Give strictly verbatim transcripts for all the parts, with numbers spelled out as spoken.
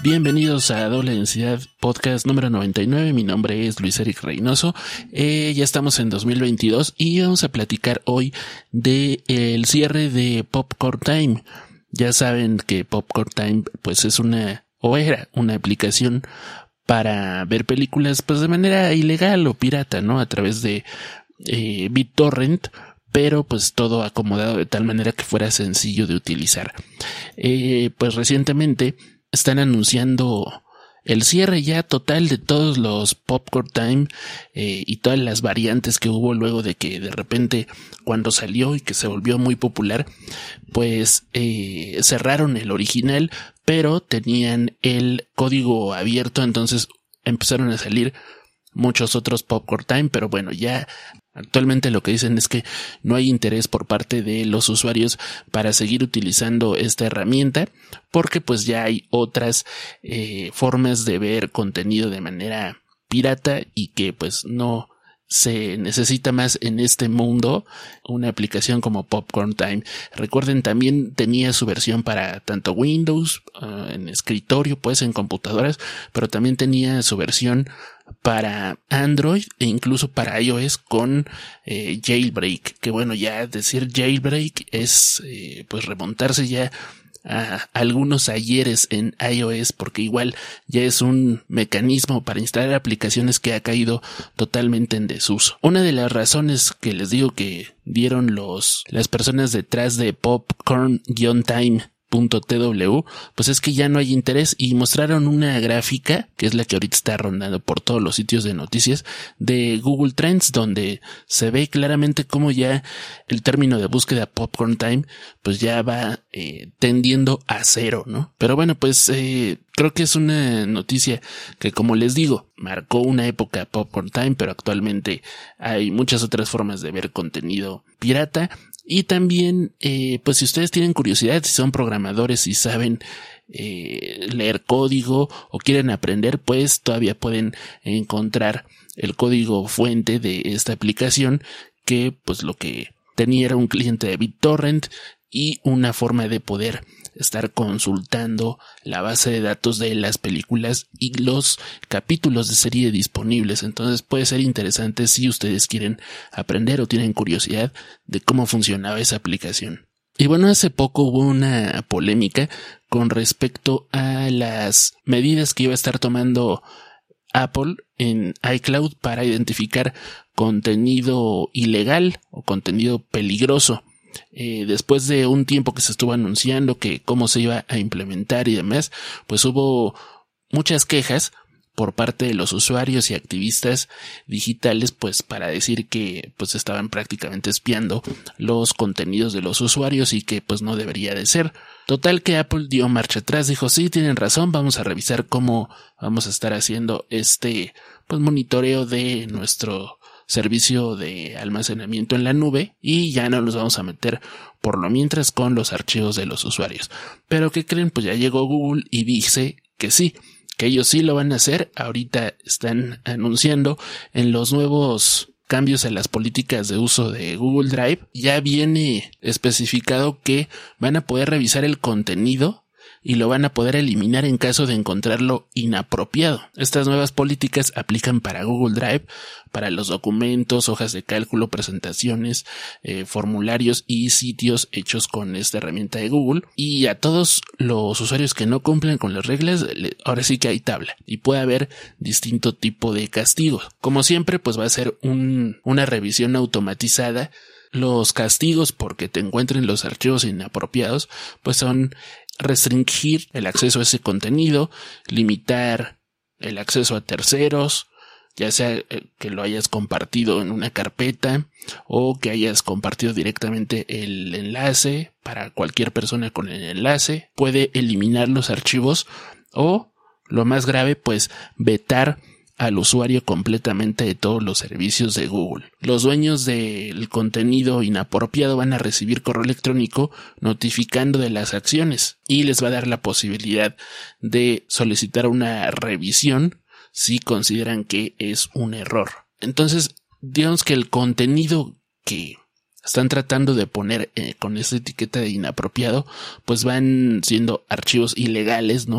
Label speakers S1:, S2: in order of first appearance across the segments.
S1: Bienvenidos a Doble Densidad Podcast número noventa y nueve. Mi nombre es Luis Eric Reynoso. Eh, ya estamos en dos mil veintidós y vamos a platicar hoy de el cierre de Popcorn Time. Ya saben que Popcorn Time pues es una o era una aplicación para ver películas pues de manera ilegal o pirata, ¿no? A través de eh, BitTorrent, pero pues todo acomodado de tal manera que fuera sencillo de utilizar. Eh, pues recientemente están anunciando el cierre ya total de todos los Popcorn Time eh, y todas las variantes que hubo luego de que de repente cuando salió y que se volvió muy popular, pues eh, cerraron el original, pero tenían el código abierto, entonces empezaron a salir muchos otros Popcorn Time, pero bueno, ya actualmente lo que dicen es que no hay interés por parte de los usuarios para seguir utilizando esta herramienta porque pues ya hay otras eh, formas de ver contenido de manera pirata y que pues no se necesita más en este mundo una aplicación como Popcorn Time. Recuerden, también tenía su versión para tanto Windows, uh, en escritorio, pues en computadoras, pero también tenía su versión para Android e incluso para iOS con eh, jailbreak, que bueno, ya decir jailbreak es eh, pues remontarse ya a algunos ayeres en iOS, porque igual ya es un mecanismo para instalar aplicaciones que ha caído totalmente en desuso. Una de las razones que les digo que dieron los las personas detrás de Popcorn-Time punto tw, pues es que ya no hay interés y mostraron una gráfica, que es la que ahorita está rondando por todos los sitios de noticias, de Google Trends, donde se ve claramente cómo ya el término de búsqueda Popcorn Time pues ya va eh, tendiendo a cero, ¿no? Pero bueno, pues eh, creo que es una noticia que, como les digo, marcó una época Popcorn Time, pero actualmente hay muchas otras formas de ver contenido pirata. Y también, eh, pues si ustedes tienen curiosidad, si son programadores y saben eh, leer código o quieren aprender, pues todavía pueden encontrar el código fuente de esta aplicación, que pues lo que tenía era un cliente de BitTorrent y una forma de poder estar consultando la base de datos de las películas y los capítulos de serie disponibles. Entonces puede ser interesante si ustedes quieren aprender o tienen curiosidad de cómo funcionaba esa aplicación. Y bueno, hace poco hubo una polémica con respecto a las medidas que iba a estar tomando Apple en iCloud para identificar contenido ilegal o contenido peligroso. Eh, después de un tiempo que se estuvo anunciando que cómo se iba a implementar y demás, pues hubo muchas quejas por parte de los usuarios y activistas digitales, pues para decir que pues estaban prácticamente espiando los contenidos de los usuarios y que pues no debería de ser. Total que Apple dio marcha atrás, dijo sí, tienen razón, vamos a revisar cómo vamos a estar haciendo este pues monitoreo de nuestro servicio de almacenamiento en la nube y ya no nos vamos a meter por lo mientras con los archivos de los usuarios. Pero ¿qué creen? Pues ya llegó Google y dice que sí, que ellos sí lo van a hacer. Ahorita están anunciando en los nuevos cambios en las políticas de uso de Google Drive, ya viene especificado que van a poder revisar el contenido y lo van a poder eliminar en caso de encontrarlo inapropiado. Estas nuevas políticas aplican para Google Drive, para los documentos, hojas de cálculo, presentaciones, eh, formularios y sitios hechos con esta herramienta de Google. Y a todos los usuarios que no cumplen con las reglas, ahora sí que hay tabla y puede haber distinto tipo de castigos. Como siempre, pues va a ser un, una revisión automatizada. Los castigos porque te encuentren los archivos inapropiados, pues son restringir el acceso a ese contenido, limitar el acceso a terceros, ya sea que lo hayas compartido en una carpeta o que hayas compartido directamente el enlace para cualquier persona con el enlace. Puede eliminar los archivos o, lo más grave, pues vetar al usuario completamente de todos los servicios de Google. Los dueños del contenido inapropiado van a recibir correo electrónico notificando de las acciones y les va a dar la posibilidad de solicitar una revisión si consideran que es un error. Entonces, digamos que el contenido que están tratando de poner eh, con esta etiqueta de inapropiado, pues van siendo archivos ilegales, ¿no?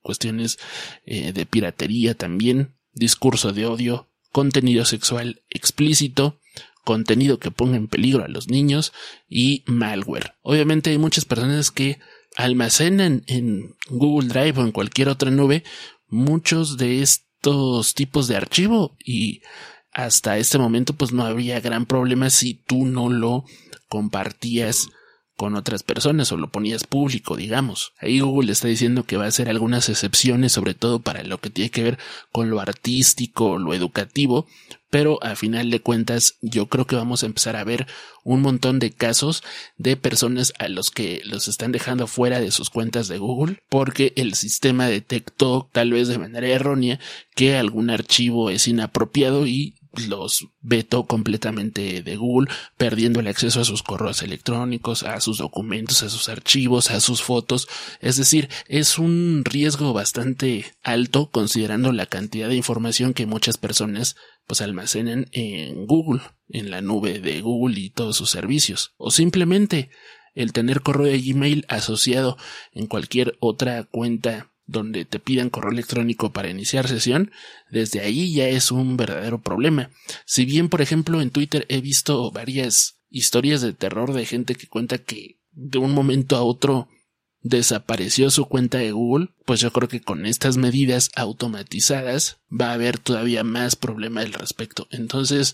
S1: cuestiones eh, de piratería también, discurso de odio, contenido sexual explícito, contenido que ponga en peligro a los niños y malware. Obviamente hay muchas personas que almacenan en Google Drive o en cualquier otra nube muchos de estos tipos de archivo y hasta este momento pues no habría gran problema si tú no lo compartías con otras personas o lo ponías público, digamos. Ahí Google está diciendo que va a hacer algunas excepciones, sobre todo para lo que tiene que ver con lo artístico, lo educativo, pero a final de cuentas yo creo que vamos a empezar a ver un montón de casos de personas a los que los están dejando fuera de sus cuentas de Google porque el sistema detectó, tal vez de manera errónea, que algún archivo es inapropiado y los vetó completamente de Google, perdiendo el acceso a sus correos electrónicos, a sus documentos, a sus archivos, a sus fotos. Es decir, es un riesgo bastante alto considerando la cantidad de información que muchas personas pues almacenan en Google, en la nube de Google y todos sus servicios. O simplemente el tener correo de Gmail asociado en cualquier otra cuenta donde te pidan correo electrónico para iniciar sesión, desde ahí ya es un verdadero problema. Si bien, por ejemplo, en Twitter he visto varias historias de terror de gente que cuenta que de un momento a otro desapareció su cuenta de Google, pues yo creo que con estas medidas automatizadas va a haber todavía más problema al respecto. Entonces,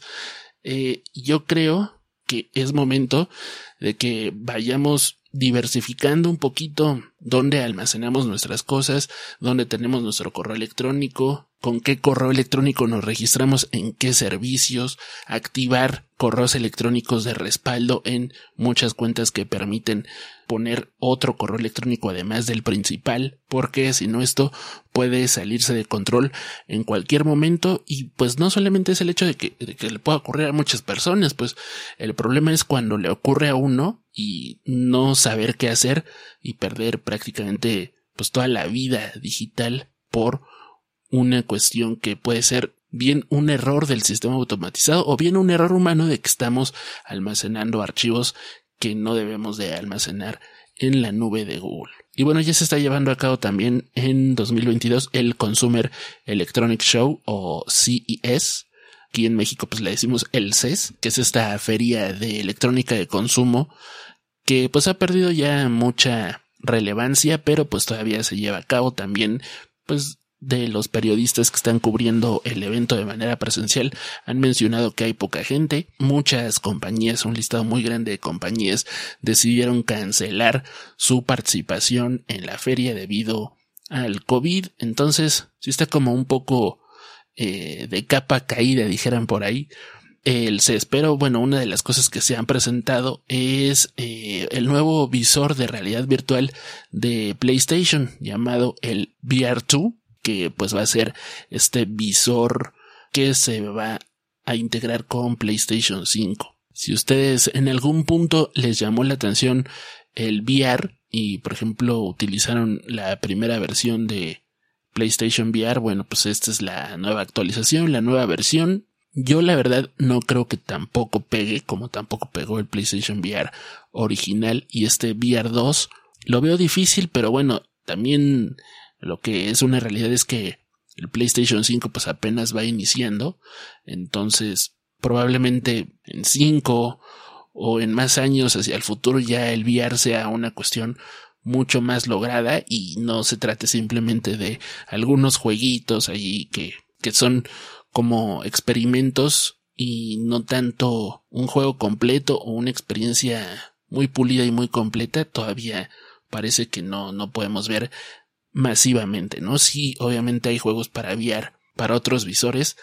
S1: eh, yo creo que es momento de que vayamos diversificando un poquito dónde almacenamos nuestras cosas, dónde tenemos nuestro correo electrónico, con qué correo electrónico nos registramos en qué servicios, activar correos electrónicos de respaldo en muchas cuentas que permiten poner otro correo electrónico además del principal, porque si no esto puede salirse de control en cualquier momento y pues no solamente es el hecho de que, de que le pueda ocurrir a muchas personas, pues el problema es cuando le ocurre a uno y no saber qué hacer y perder prácticamente pues toda la vida digital por una cuestión que puede ser bien un error del sistema automatizado o bien un error humano de que estamos almacenando archivos que no debemos de almacenar en la nube de Google. Y bueno, ya se está llevando a cabo también en dos mil veintidós el Consumer Electronic Show o C E S. Aquí en México pues le decimos el C E S, que es esta feria de electrónica de consumo que pues ha perdido ya mucha relevancia, pero pues todavía se lleva a cabo. También pues de los periodistas que están cubriendo el evento de manera presencial han mencionado que hay poca gente. Muchas compañías, un listado muy grande de compañías, decidieron cancelar su participación en la feria debido al COVID. Entonces sí está como un poco eh, de capa caída, dijeran por ahí, el C E S. Pero bueno, una de las cosas que se han presentado es eh, el nuevo visor de realidad virtual de PlayStation llamado el V R dos, que pues va a ser este visor que se va a integrar con PlayStation cinco. Si ustedes en algún punto les llamó la atención el V R y por ejemplo utilizaron la primera versión de PlayStation V R, bueno, pues esta es la nueva actualización, la nueva versión. Yo la verdad no creo que tampoco pegue, como tampoco pegó el PlayStation V R original, y este V R dos lo veo difícil, pero bueno, también lo que es una realidad es que el PlayStation cinco pues apenas va iniciando, entonces probablemente en cinco o en más años hacia el futuro ya el V R sea una cuestión mucho más lograda y no se trate simplemente de algunos jueguitos allí que, que son como experimentos y no tanto un juego completo o una experiencia muy pulida y muy completa. Todavía parece que no, no podemos ver masivamente, ¿no? Sí, obviamente hay juegos para V R, para otros visores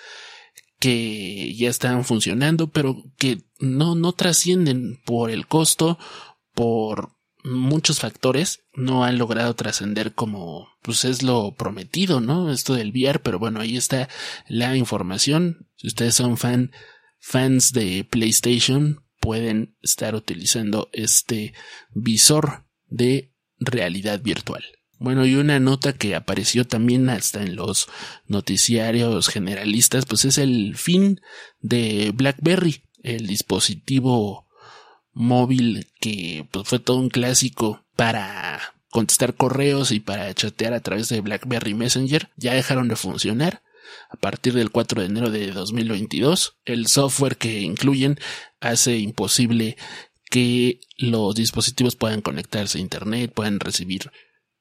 S1: que ya están funcionando, pero que no, no trascienden por el costo, por muchos factores, no han logrado trascender como pues es lo prometido, ¿no? Esto del V R, pero bueno, ahí está la información. Si ustedes son fan, fans de PlayStation, pueden estar utilizando este visor de realidad virtual. Bueno, y una nota que apareció también hasta en los noticiarios generalistas, pues es el fin de BlackBerry, el dispositivo móvil que pues fue todo un clásico para contestar correos y para chatear a través de BlackBerry Messenger ya dejaron de funcionar. A partir del cuatro de enero de dos mil veintidós, el software que incluyen hace imposible que los dispositivos puedan conectarse a internet, puedan recibir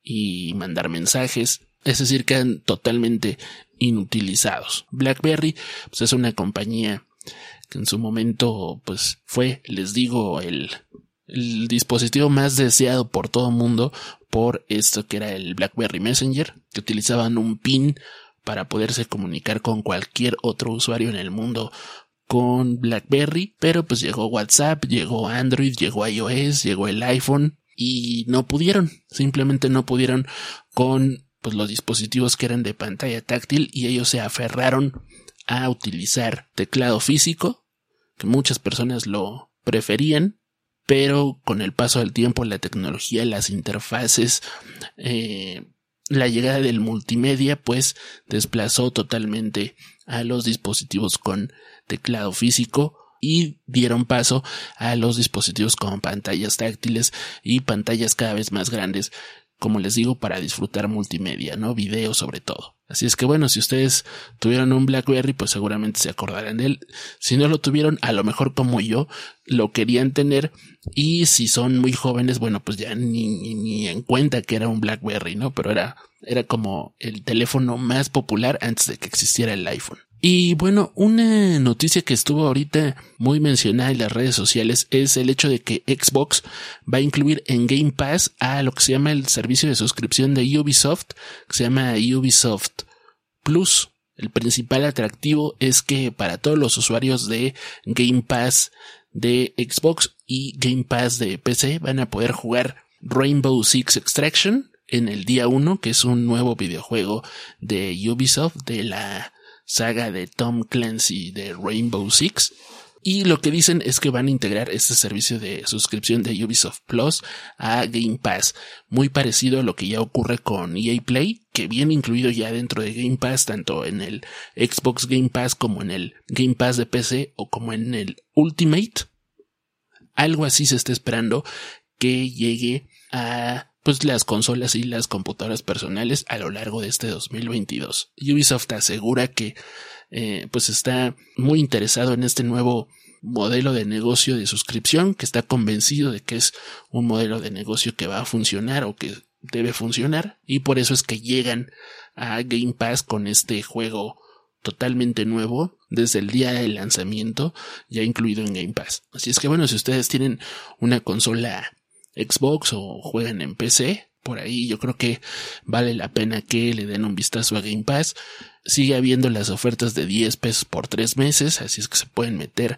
S1: y mandar mensajes, es decir, quedan totalmente inutilizados. BlackBerry pues, es una compañía que en su momento pues fue, les digo, el, el dispositivo más deseado por todo el mundo por esto que era el BlackBerry Messenger, que utilizaban un pin para poderse comunicar con cualquier otro usuario en el mundo con BlackBerry, pero pues llegó WhatsApp, llegó Android, llegó iOS, llegó el iPhone y no pudieron, simplemente no pudieron con pues los dispositivos que eran de pantalla táctil y ellos se aferraron a utilizar teclado físico, que muchas personas lo preferían, pero con el paso del tiempo, la tecnología, las interfaces, eh, la llegada del multimedia pues desplazó totalmente a los dispositivos con teclado físico y dieron paso a los dispositivos con pantallas táctiles y pantallas cada vez más grandes, como les digo, para disfrutar multimedia, ¿no? Video sobre todo. Así es que bueno, si ustedes tuvieron un BlackBerry, pues seguramente se acordarán de él. Si no lo tuvieron, a lo mejor como yo, lo querían tener. Y si son muy jóvenes, bueno, pues ya ni, ni, ni en cuenta que era un BlackBerry, ¿no? Pero era, era como el teléfono más popular antes de que existiera el iPhone. Y bueno, una noticia que estuvo ahorita muy mencionada en las redes sociales es el hecho de que Xbox va a incluir en Game Pass a lo que se llama el servicio de suscripción de Ubisoft, que se llama Ubisoft Plus. El principal atractivo es que para todos los usuarios de Game Pass de Xbox y Game Pass de P C van a poder jugar Rainbow Six Extraction en el día uno, que es un nuevo videojuego de Ubisoft de la saga de Tom Clancy de Rainbow Six. Y lo que dicen es que van a integrar este servicio de suscripción de Ubisoft Plus a Game Pass, muy parecido a lo que ya ocurre con E A Play, que viene incluido ya dentro de Game Pass, tanto en el Xbox Game Pass como en el Game Pass de P C o como en el Ultimate. Algo así se está esperando que llegue a pues las consolas y las computadoras personales a lo largo de este dos mil veintidós. Ubisoft asegura que eh, pues está muy interesado en este nuevo modelo de negocio de suscripción, que está convencido de que es un modelo de negocio que va a funcionar o que debe funcionar, y por eso es que llegan a Game Pass con este juego totalmente nuevo desde el día del lanzamiento, ya incluido en Game Pass. Así es que bueno, si ustedes tienen una consola Xbox o juegan en P C, por ahí yo creo que vale la pena que le den un vistazo a Game Pass. Sigue habiendo las ofertas de diez pesos por tres meses, así es que se pueden meter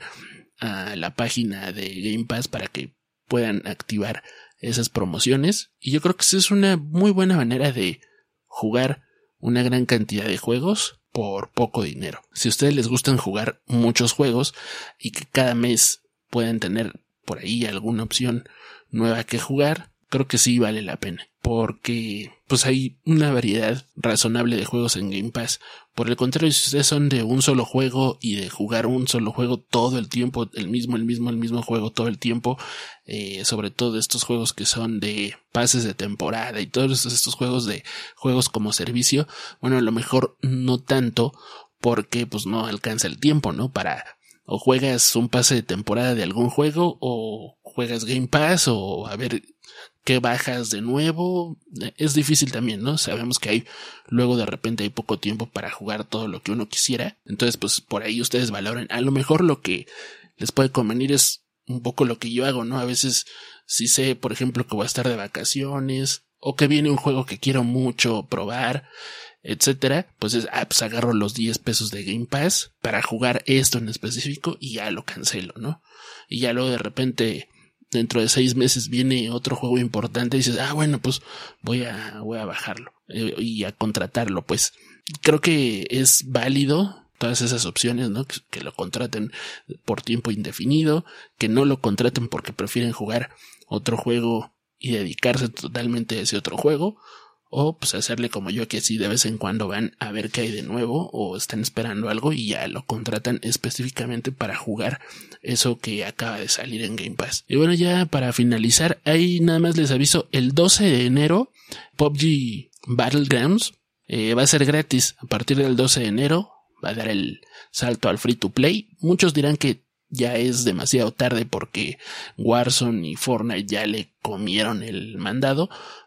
S1: a la página de Game Pass para que puedan activar esas promociones. Y yo creo que esa es una muy buena manera de jugar una gran cantidad de juegos por poco dinero. Si a ustedes les gustan jugar muchos juegos y que cada mes puedan tener por ahí alguna opción nueva que jugar, creo que sí vale la pena, porque pues hay una variedad razonable de juegos en Game Pass. Por el contrario, si ustedes son de un solo juego y de jugar un solo juego todo el tiempo, el mismo, el mismo, el mismo juego todo el tiempo, eh, sobre todo estos juegos que son de pases de temporada y todos estos, estos juegos de juegos como servicio, bueno, a lo mejor no tanto, porque pues no alcanza el tiempo, ¿no? Para o juegas un pase de temporada de algún juego o juegas Game Pass o a ver qué bajas de nuevo. Es difícil también, ¿no? Sabemos que hay luego de repente hay poco tiempo para jugar todo lo que uno quisiera. Entonces pues por ahí ustedes valoren. A lo mejor lo que les puede convenir es un poco lo que yo hago, ¿no? A veces si sé, por ejemplo, que voy a estar de vacaciones o que viene un juego que quiero mucho probar, etcétera, pues, es, ah, pues agarro los diez pesos de Game Pass para jugar esto en específico y ya lo cancelo, ¿no? Y ya luego de repente dentro de seis meses viene otro juego importante y dices, ah, bueno, pues voy a, voy a bajarlo eh, y a contratarlo. Pues creo que es válido todas esas opciones, ¿no? Que, que lo contraten por tiempo indefinido, que no lo contraten porque prefieren jugar otro juego y dedicarse totalmente a ese otro juego, o pues hacerle como yo, que así de vez en cuando van a ver qué hay de nuevo o están esperando algo y ya lo contratan específicamente para jugar eso que acaba de salir en Game Pass. Y bueno, ya para finalizar, ahí nada más les aviso, el doce de enero P U B G Battlegrounds eh, va a ser gratis. A partir del doce de enero va a dar el salto al free to play. Muchos dirán que ya es demasiado tarde porque Warzone y Fortnite ya le comieron el mandado,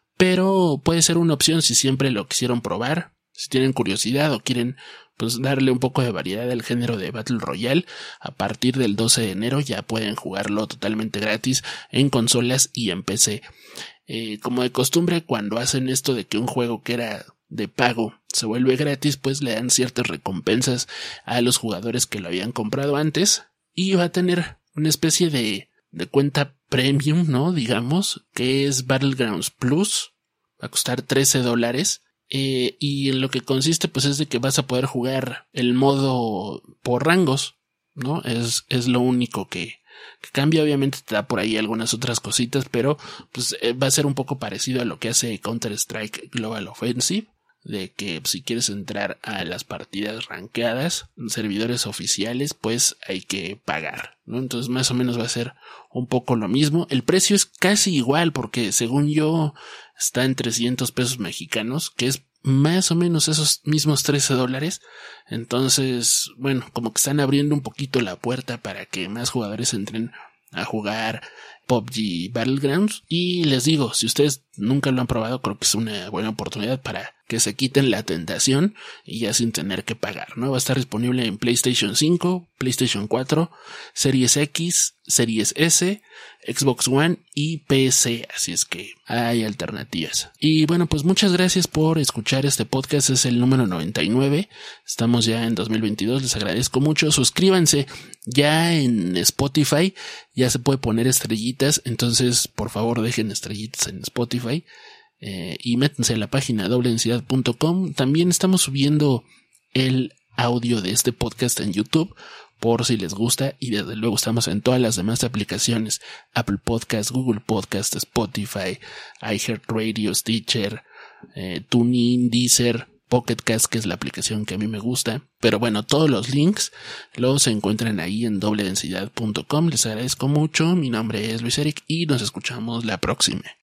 S1: pero puede ser una opción si siempre lo quisieron probar, si tienen curiosidad o quieren pues darle un poco de variedad al género de Battle Royale. A partir del doce de enero ya pueden jugarlo totalmente gratis en consolas y en P C. Eh, como de costumbre, cuando hacen esto de que un juego que era de pago se vuelve gratis, pues le dan ciertas recompensas a los jugadores que lo habían comprado antes, y va a tener una especie de, de cuenta premium, ¿no? Digamos, que es Battlegrounds Plus. Va a costar trece dólares. Eh, y en lo que consiste, pues es de que vas a poder jugar el modo por rangos, ¿no? Es, es lo único que, que cambia. Obviamente te da por ahí algunas otras cositas, pero pues eh, va a ser un poco parecido a lo que hace Counter-Strike Global Offensive, de que si quieres entrar a las partidas rankeadas en servidores oficiales, pues hay que pagar, ¿no? Entonces más o menos va a ser un poco lo mismo. El precio es casi igual porque según yo está en trescientos pesos mexicanos, que es más o menos esos mismos trece dólares. Entonces, bueno, como que están abriendo un poquito la puerta para que más jugadores entren a jugar P U B G Battlegrounds. Y les digo, si ustedes nunca lo han probado, creo que es una buena oportunidad para que se quiten la tentación y ya sin tener que pagar, ¿no? Va a estar disponible en PlayStation cinco, PlayStation cuatro, Series X, Series S, Xbox One y P C, así es que hay alternativas. Y bueno, pues muchas gracias por escuchar este podcast, es el número noventa y nueve, estamos ya en dos mil veintidós, les agradezco mucho, suscríbanse ya en Spotify, ya se puede poner estrellitas, entonces por favor dejen estrellitas en Spotify. Eh, y métanse a la página doble densidad punto com. También estamos subiendo el audio de este podcast en YouTube por si les gusta, y desde luego estamos en todas las demás aplicaciones: Apple Podcast, Google Podcast, Spotify, iHeartRadio, Stitcher, eh, TuneIn, Deezer, Pocket Cast, que es la aplicación que a mí me gusta. Pero bueno, todos los links los encuentran ahí en doble densidad punto com. Les agradezco mucho, mi nombre es Luis Eric y nos escuchamos la próxima.